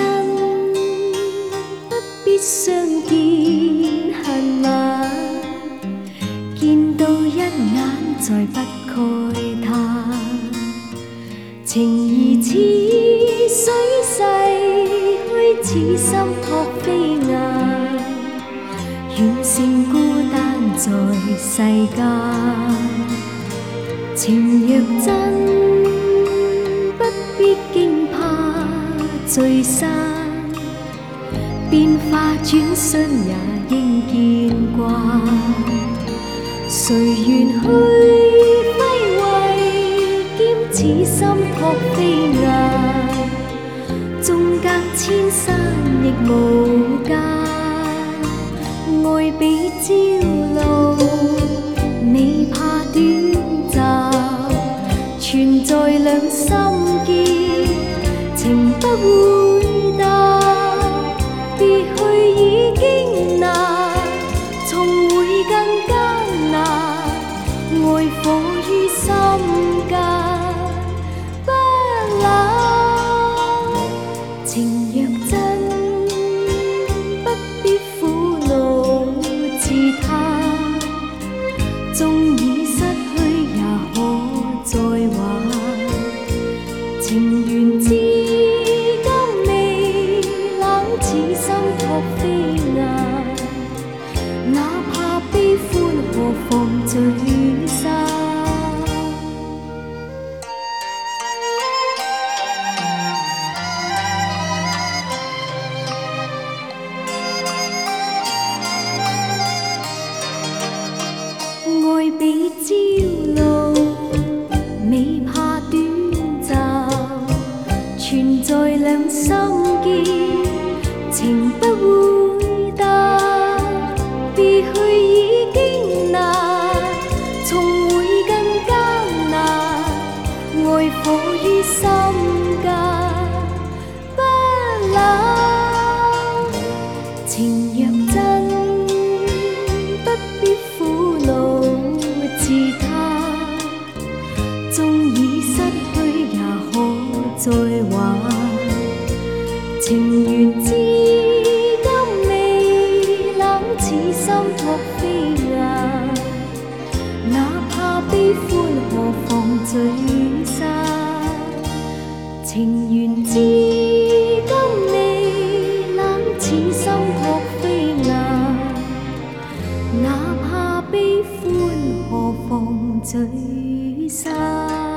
真，不必相見恨晚，見到一眼再不慨嘆。情兒似水逝去，似心託飛雁，遠勝孤單在世間。情若真，不必驚怕聚散，變化轉瞬也應見慣。誰願去揮慧，兼此心託飛雁，縱隔千山亦無間。愛比朝露，未怕短暫，存在兩心結，情不會淡。別去已經難，重會更艱難。愛火於心間，不冷。情若真，不必苦惱自嘆，縱已失去也可再挽。情緣至今未冷，此心託飛雁，哪怕悲歡何妨聚散。愛比朝露，未怕短暫，存在兩心結，情不會淡。別去已經難，重會更艱難。愛火於心間，不冷。情若真，不必苦惱自嘆，縱已失去也可再挽。情緣至今未冷，此心託飛雁，哪怕悲歡何妨聚散。情緣至今未冷，此心託飛雁，哪怕悲歡何妨聚散。